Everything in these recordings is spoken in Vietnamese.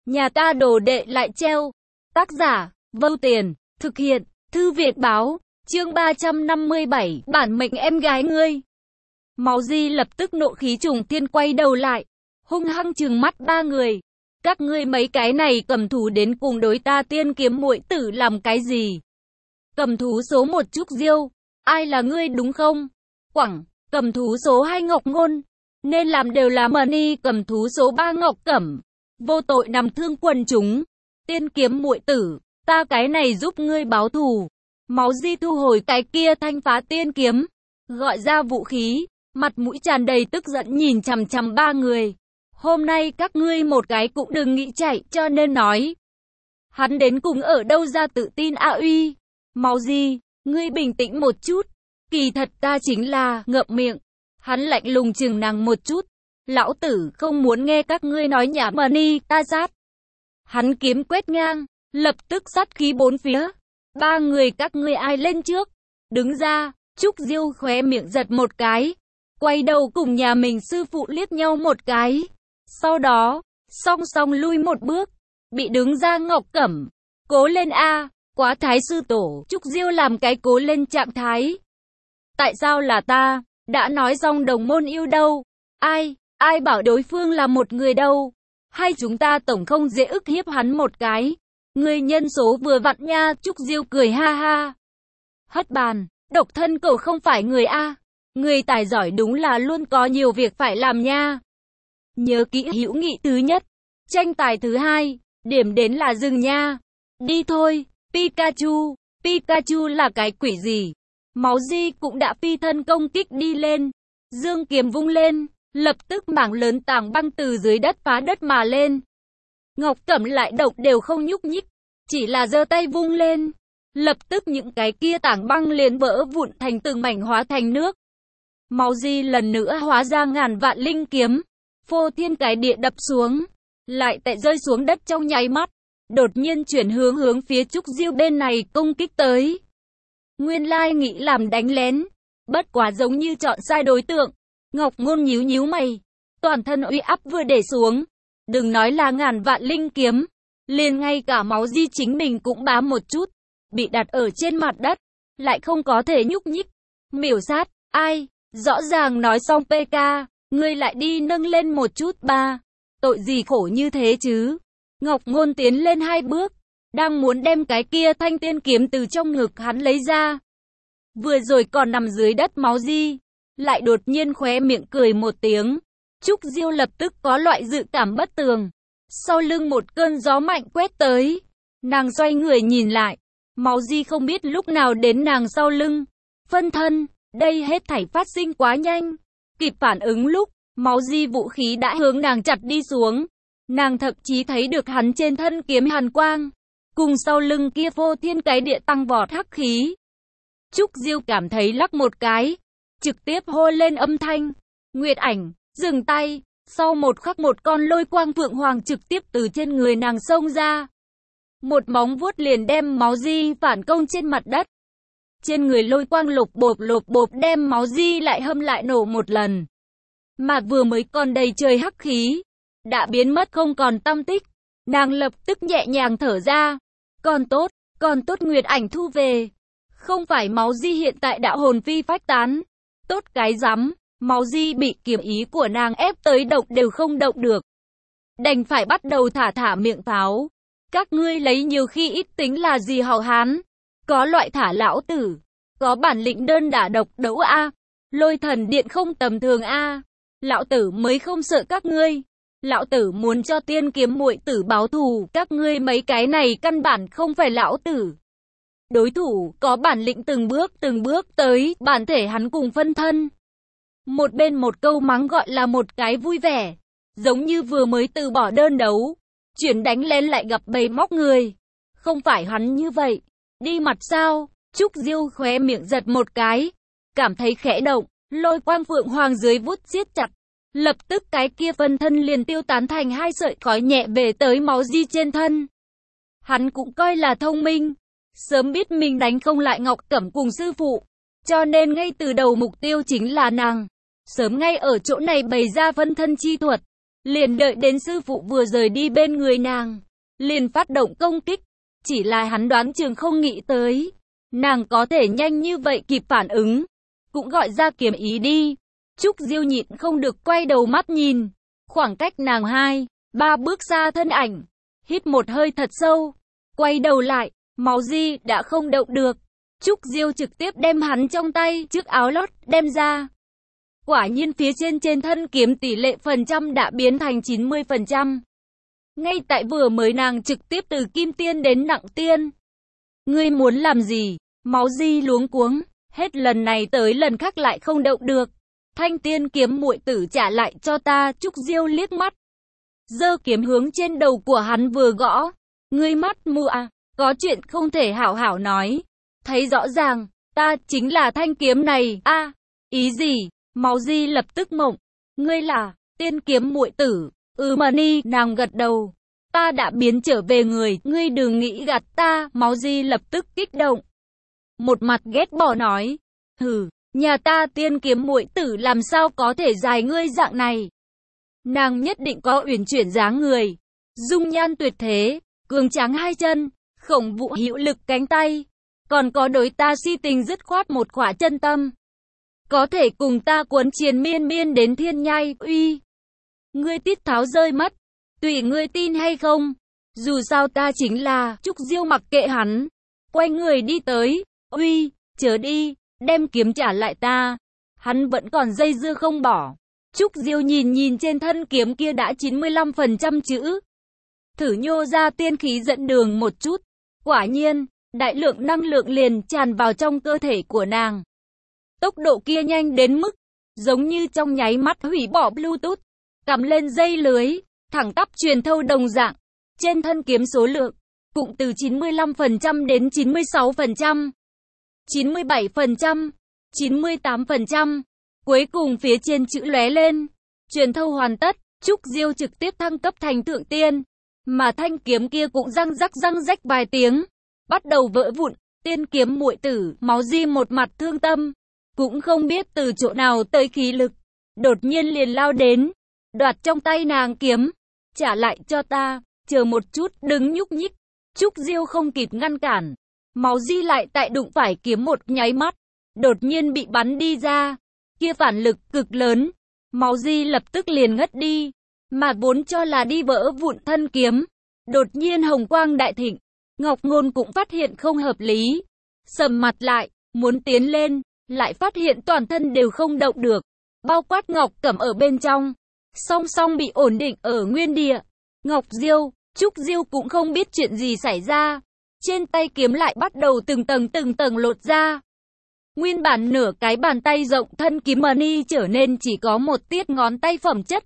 Nhà ta đồ đệ lại treo. Tác giả, Vâu Tiền, thực hiện, Thư Viện Báo, chương 357, bản mệnh em gái ngươi. Máu Di lập tức nộ khí trùng thiên quay đầu lại, hung hăng trừng mắt ba người. Các ngươi mấy cái này cầm thú đến cùng đối ta Tiên Kiếm muội tử làm cái gì? Cầm thú số 1 Trúc Diêu, ai là ngươi đúng không? Quẳng, cầm thú số 2 Ngọc Ngôn, nên làm đều là Mani, cầm thú số 3 Ngọc Cẩm, vô tội nằm thương quần chúng. Tiên Kiếm muội tử, ta cái này giúp ngươi báo thù. Máu Di thu hồi cái kia thanh phá tiên kiếm, gọi ra vũ khí, mặt mũi tràn đầy tức giận nhìn chằm chằm ba người. Hôm nay các ngươi một cái cũng đừng nghĩ chạy, cho nên nói. Hắn đến cùng ở đâu ra tự tin a uy? Máu Di, ngươi bình tĩnh một chút. Kỳ thật ta chính là, ngậm miệng. Hắn lạnh lùng chừng nàng một chút. Lão tử không muốn nghe các ngươi nói nhảm Mani, ta sát. Hắn kiếm quét ngang, lập tức sát khí bốn phía. Ba người các ngươi ai lên trước? Đứng ra. Trúc Diêu khóe miệng giật một cái, quay đầu cùng nhà mình sư phụ liếc nhau một cái. Sau đó, song song lui một bước, bị đứng ra Ngọc Cẩm. Cố lên a, quá thái sư tổ. Trúc Diêu làm cái cố lên trạng thái. Tại sao là ta? Đã nói xong đồng môn yêu đâu? Ai bảo đối phương là một người đâu? Hay chúng ta tổng không dễ ức hiếp hắn một cái? Người nhân số vừa vặn nha. Trúc Diêu cười ha ha. Hất bàn, độc thân cậu không phải người a. Người tài giỏi đúng là luôn có nhiều việc phải làm nha. Nhớ kỹ hữu nghị thứ nhất, tranh tài thứ hai, điểm đến là dừng nha. Đi thôi, Pikachu. Pikachu là cái quỷ gì? Máu Di cũng đã phi thân công kích đi lên. Dương kiếm vung lên, lập tức mảng lớn tảng băng từ dưới đất phá đất mà lên. Ngọc Cẩm lại độc đều không nhúc nhích, chỉ là giơ tay vung lên. Lập tức những cái kia tảng băng liền vỡ vụn thành từng mảnh hóa thành nước. Máu Di lần nữa hóa ra ngàn vạn linh kiếm, phô thiên cái địa đập xuống, lại tại rơi xuống đất trong nháy mắt, đột nhiên chuyển hướng phía Trúc Diêu bên này công kích tới. Nguyên lai nghĩ làm đánh lén, bất quá giống như chọn sai đối tượng. Ngọc Ngôn nhíu nhíu mày, toàn thân uy áp vừa để xuống, đừng nói là ngàn vạn linh kiếm, liền ngay cả Máu Di chính mình cũng bám một chút, bị đặt ở trên mặt đất, lại không có thể nhúc nhích. Miểu sát, ai? Rõ ràng nói xong PK, ngươi lại đi nâng lên một chút ba. Tội gì khổ như thế chứ? Ngọc Ngôn tiến lên hai bước, đang muốn đem cái kia thanh tiên kiếm từ trong ngực hắn lấy ra. Vừa rồi còn nằm dưới đất Máu Di, lại đột nhiên khóe miệng cười một tiếng. Trúc Diêu lập tức có loại dự cảm bất tường. Sau lưng một cơn gió mạnh quét tới. Nàng xoay người nhìn lại. Máu Di không biết lúc nào đến nàng sau lưng. Phân thân, đây hết thảy phát sinh quá nhanh. Kịp phản ứng lúc, Máu Di vũ khí đã hướng nàng chặt đi xuống. Nàng thậm chí thấy được hắn trên thân kiếm hàn quang, cùng sau lưng kia phô thiên cái địa tăng vọt hắc khí. Trúc Diêu cảm thấy lắc một cái, trực tiếp hô lên âm thanh. Nguyệt Ảnh, dừng tay. Sau một khắc một con lôi quang phượng hoàng trực tiếp từ trên người nàng xông ra. Một móng vuốt liền đem Máu Di phản công trên mặt đất. Trên người lôi quang lột bột đem Máu Di lại hâm lại nổ một lần. Mà vừa mới còn đầy trời hắc khí, đã biến mất không còn tăm tích. Nàng lập tức nhẹ nhàng thở ra. Còn tốt Nguyệt Ảnh thu về. Không phải Máu Di hiện tại đã hồn phi phách tán. Tốt cái rắm, Máu Di bị kiếm ý của nàng ép tới động đều không động được. Đành phải bắt đầu thả miệng pháo. Các ngươi lấy nhiều khi ít tính là gì hảo hán? Có loại thả lão tử, có bản lĩnh đơn đả độc đấu a. Lôi thần điện không tầm thường a. Lão tử mới không sợ các ngươi. Lão tử muốn cho Tiên Kiếm muội tử báo thù, các ngươi mấy cái này căn bản không phải lão tử đối thủ, có bản lĩnh từng bước tới, bản thể hắn cùng phân thân. Một bên một câu mắng gọi là một cái vui vẻ, giống như vừa mới từ bỏ đơn đấu, chuyển đánh lên lại gặp bầy móc người. Không phải hắn như vậy, đi mặt sao? Trúc Diêu khóe miệng giật một cái, cảm thấy khẽ động, lôi quang phượng hoàng dưới vút siết chặt. Lập tức cái kia phân thân liền tiêu tán thành hai sợi khói nhẹ về tới Máu Di trên thân. Hắn cũng coi là thông minh, sớm biết mình đánh không lại Ngọc Cẩm cùng sư phụ, cho nên ngay từ đầu mục tiêu chính là nàng. Sớm ngay ở chỗ này bày ra phân thân chi thuật, liền đợi đến sư phụ vừa rời đi bên người nàng, liền phát động công kích. Chỉ là hắn đoán chừng không nghĩ tới, nàng có thể nhanh như vậy kịp phản ứng, cũng gọi ra kiếm ý đi. Trúc Diêu nhịn không được quay đầu mắt nhìn, khoảng cách nàng 2-3 bước xa thân ảnh, hít một hơi thật sâu, quay đầu lại, Máu Di đã không động được. Trúc Diêu trực tiếp đem hắn trong tay chiếc áo lót đem ra. Quả nhiên phía trên thân kiếm tỷ lệ phần trăm đã biến thành 90%. Ngay tại vừa mới nàng trực tiếp từ kim tiên đến nặng tiên. Ngươi muốn làm gì? Máu Di luống cuống, hết lần này tới lần khác lại không động được. Thanh tiên kiếm muội tử trả lại cho ta. Trúc Diêu liếc mắt, giơ kiếm hướng trên đầu của hắn vừa gõ. Ngươi mắt mù à? Có chuyện không thể hảo hảo nói. Thấy rõ ràng, ta chính là thanh kiếm này. A, ý gì? Máu Di lập tức mộng. Ngươi là tiên kiếm muội tử? Mà ni, nàng gật đầu. Ta đã biến trở về người, ngươi đừng nghĩ gạt ta. Máu Di lập tức kích động, một mặt ghét bỏ nói. Hừ, nhà ta tiên kiếm muội tử làm sao có thể dài ngươi dạng này. Nàng nhất định có uyển chuyển dáng người, dung nhan tuyệt thế, cường tráng hai chân, khổng vũ hữu lực cánh tay, còn có đối ta si tình dứt khoát một khỏa chân tâm. Có thể cùng ta cuốn triền miên miên đến thiên nhai. Uy, ngươi tiết tháo rơi mất, tùy ngươi tin hay không. Dù sao ta chính là. Trúc Diêu mặc kệ hắn, quay người đi tới. Uy, chớ đi, đem kiếm trả lại ta. Hắn vẫn còn dây dưa không bỏ. Trúc Diêu nhìn trên thân kiếm kia đã 95% chữ. Thử nhô ra tiên khí dẫn đường một chút. Quả nhiên, đại lượng năng lượng liền tràn vào trong cơ thể của nàng. Tốc độ kia nhanh đến mức, giống như trong nháy mắt hủy bỏ Bluetooth, cắm lên dây lưới, thẳng tắp truyền thâu đồng dạng. Trên thân kiếm số lượng, cũng từ 95% đến 96%, 97%, 98%. Cuối cùng phía trên chữ lóe lên, truyền thâu hoàn tất. Trúc Diêu trực tiếp thăng cấp thành thượng tiên, mà thanh kiếm kia cũng răng rách vài tiếng, bắt đầu vỡ vụn. Tiên kiếm muội tử, Máu Di một mặt thương tâm, cũng không biết từ chỗ nào tới khí lực, đột nhiên liền lao đến, đoạt trong tay nàng kiếm. Trả lại cho ta, chờ một chút, đừng nhúc nhích. Trúc Diêu không kịp ngăn cản, Máu Di lại tại đụng phải kiếm một nháy mắt, đột nhiên bị bắn đi ra. Kia phản lực cực lớn, Máu Di lập tức liền ngất đi, mà vốn cho là đi vỡ vụn thân kiếm, đột nhiên hồng quang đại thịnh. Ngọc Ngôn cũng phát hiện không hợp lý, sầm mặt lại, muốn tiến lên, lại phát hiện toàn thân đều không động được, bao quát Ngọc Cẩm ở bên trong, song song bị ổn định ở nguyên địa. Ngọc Diêu, Trúc Diêu cũng không biết chuyện gì xảy ra, trên tay kiếm lại bắt đầu từng tầng lột ra. Nguyên bản nửa cái bàn tay rộng thân kiếm mani trở nên chỉ có một tiết ngón tay phẩm chất,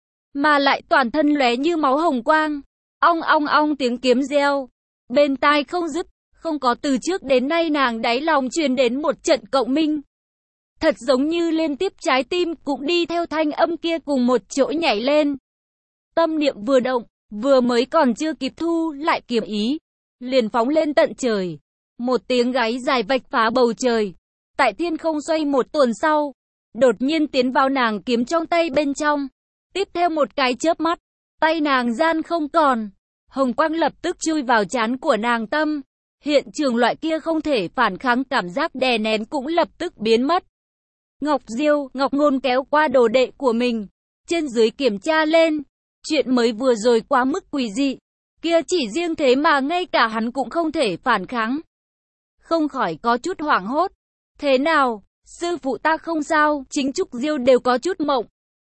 mà lại toàn thân lóe như máu hồng quang. Ong ong ong tiếng kiếm reo, bên tai không dứt, không có từ trước đến nay nàng đáy lòng truyền đến một trận cộng minh. Thật giống như liên tiếp trái tim cũng đi theo thanh âm kia cùng một chỗ nhảy lên. Tâm niệm vừa động, vừa mới còn chưa kịp thu lại kiếm ý, liền phóng lên tận trời. Một tiếng gáy dài vạch phá bầu trời. Tại thiên không xoay một tuần sau, đột nhiên tiến vào nàng kiếm trong tay bên trong. Tiếp theo một cái chớp mắt, tay nàng gian không còn, hồng quang lập tức chui vào trán của nàng tâm. Hiện trường loại kia không thể phản kháng cảm giác đè nén cũng lập tức biến mất. Ngọc Diêu, Ngọc Ngôn kéo qua đồ đệ của mình, trên dưới kiểm tra lên. Chuyện mới vừa rồi quá mức quỷ dị, kia chỉ riêng thế mà ngay cả hắn cũng không thể phản kháng. Không khỏi có chút hoảng hốt. Thế nào, sư phụ ta không sao? Chính Trúc Diêu đều có chút mộng.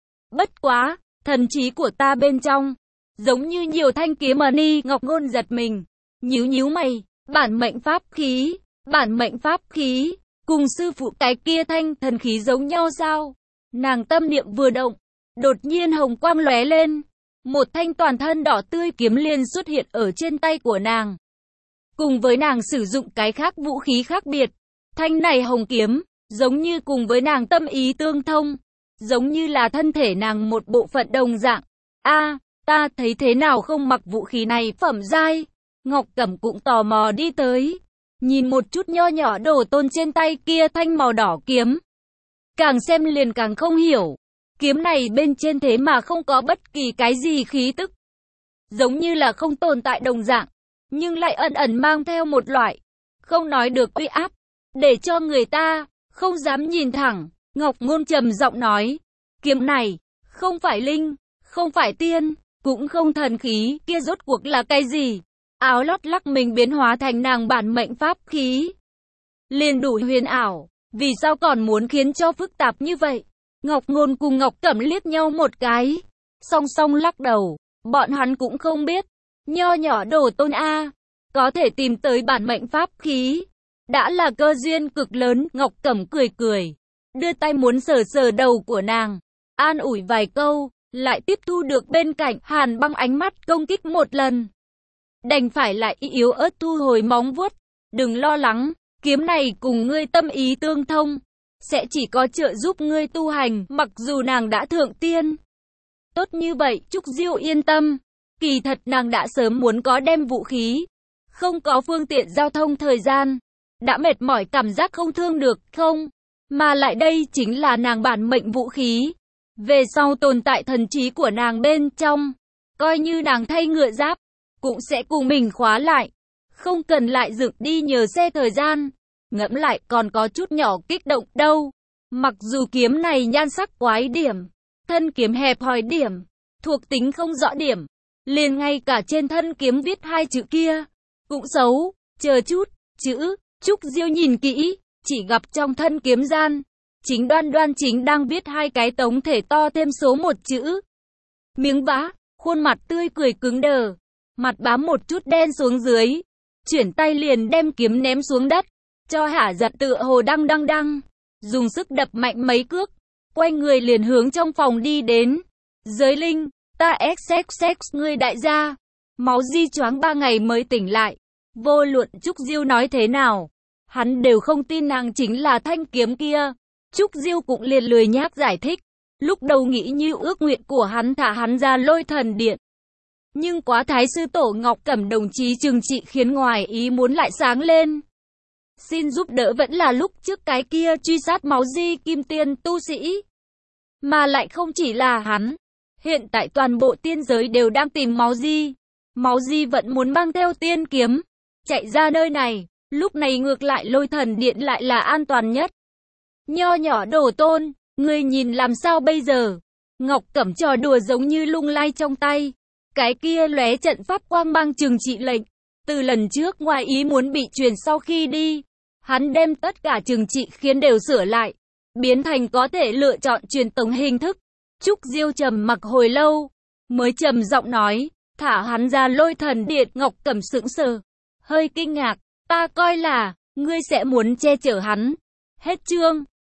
Bất quá, thần trí của ta bên trong, giống như nhiều thanh kiếm mani. Ngọc Ngôn giật mình, nhíu mày, bản mệnh pháp khí, cùng sư phụ cái kia thanh thần khí giống nhau sao? Nàng tâm niệm vừa động, đột nhiên hồng quang lóe lên, một thanh toàn thân đỏ tươi kiếm liền xuất hiện ở trên tay của nàng. Cùng với nàng sử dụng cái khác vũ khí khác biệt, thanh này hồng kiếm, giống như cùng với nàng tâm ý tương thông, giống như là thân thể nàng một bộ phận đồng dạng. Ta thấy thế nào không mặc vũ khí này phẩm giai? Ngọc Cẩm cũng tò mò đi tới, nhìn một chút nho nhỏ đồ tôn trên tay kia thanh màu đỏ kiếm. Càng xem liền càng không hiểu, Kiếm này bên trên thế mà không có bất kỳ cái gì khí tức. Giống như là không tồn tại đồng dạng, nhưng lại ẩn ẩn mang theo một loại, không nói được uy áp, để cho người ta không dám nhìn thẳng. Ngọc Ngôn trầm giọng nói, kiếm này, không phải linh, không phải tiên, cũng không thần khí, kia rốt cuộc là cái gì? Áo lót lắc mình biến hóa thành nàng bản mệnh pháp khí. Liền đủ huyền ảo, vì sao còn muốn khiến cho phức tạp như vậy? Ngọc Ngôn cùng Ngọc Cẩm liếc nhau một cái, song song lắc đầu, bọn hắn cũng không biết, nho nhỏ Đồ Tôn A, có thể tìm tới bản mệnh pháp khí, đã là cơ duyên cực lớn. Ngọc Cẩm cười cười, đưa tay muốn sờ sờ đầu của nàng, an ủi vài câu, lại tiếp thu được bên cạnh Hàn Băng ánh mắt công kích một lần. Đành phải lại yếu ớt thu hồi móng vuốt, đừng lo lắng, kiếm này cùng ngươi tâm ý tương thông, sẽ chỉ có trợ giúp ngươi tu hành, mặc dù nàng đã thượng tiên. Tốt như vậy, Trúc Diêu yên tâm, kỳ thật nàng đã sớm muốn có đem vũ khí, không có phương tiện giao thông thời gian, đã mệt mỏi cảm giác không thương được không, mà lại đây chính là nàng bản mệnh vũ khí, về sau tồn tại thần trí của nàng bên trong, coi như nàng thay ngựa giáp, cũng sẽ cùng mình khóa lại, không cần lại dựng đi nhờ xe thời gian. Ngẫm lại còn có chút nhỏ kích động đâu, mặc dù kiếm này nhan sắc quái điểm, thân kiếm hẹp hòi điểm, thuộc tính không rõ điểm, liền ngay cả trên thân kiếm viết hai chữ kia, cũng xấu, chờ chút, chữ, Trúc Diêu nhìn kỹ, chỉ gặp trong thân kiếm gian, chính Đoan Đoan chính đang viết hai cái tống thể to thêm số một chữ. Miếng vá, khuôn mặt tươi cười cứng đờ, mặt bám một chút đen xuống dưới, chuyển tay liền đem kiếm ném xuống đất, cho hả giận tựa hồ đăng, dùng sức đập mạnh mấy cước, quay người liền hướng trong phòng đi đến. Giới linh, ta xxx ngươi đại gia, máu di choáng 3 ngày mới tỉnh lại, vô luận Trúc Diêu nói thế nào, hắn đều không tin nàng chính là thanh kiếm kia. Trúc Diêu cũng liền lười nhác giải thích, lúc đầu nghĩ như ước nguyện của hắn thả hắn ra Lôi Thần Điện. Nhưng quá Thái sư tổ Ngọc Cẩm đồng chí trừng trị khiến ngoài ý muốn lại sáng lên. Xin giúp đỡ vẫn là lúc trước cái kia truy sát máu di kim tiên tu sĩ. Mà lại không chỉ là hắn. Hiện tại toàn bộ tiên giới đều đang tìm máu di. Máu di vẫn muốn mang theo tiên kiếm, chạy ra nơi này. Lúc này ngược lại Lôi Thần Điện lại là an toàn nhất. Nho nhỏ Đồ Tôn, ngươi nhìn làm sao bây giờ? Ngọc Cẩm trò đùa giống như lung lay trong tay. Cái kia lóe trận pháp quang mang trừng trị lệnh. Từ lần trước ngoài ý muốn bị truyền sau khi đi, hắn đem tất cả trừng trị khiến đều sửa lại, biến thành có thể lựa chọn truyền tống hình thức. Trúc Diêu trầm mặc hồi lâu, mới trầm giọng nói, thả hắn ra Lôi Thần Điện. Ngọc Cẩm sững sờ, hơi kinh ngạc, ta coi là, ngươi sẽ muốn che chở hắn. Hết chương.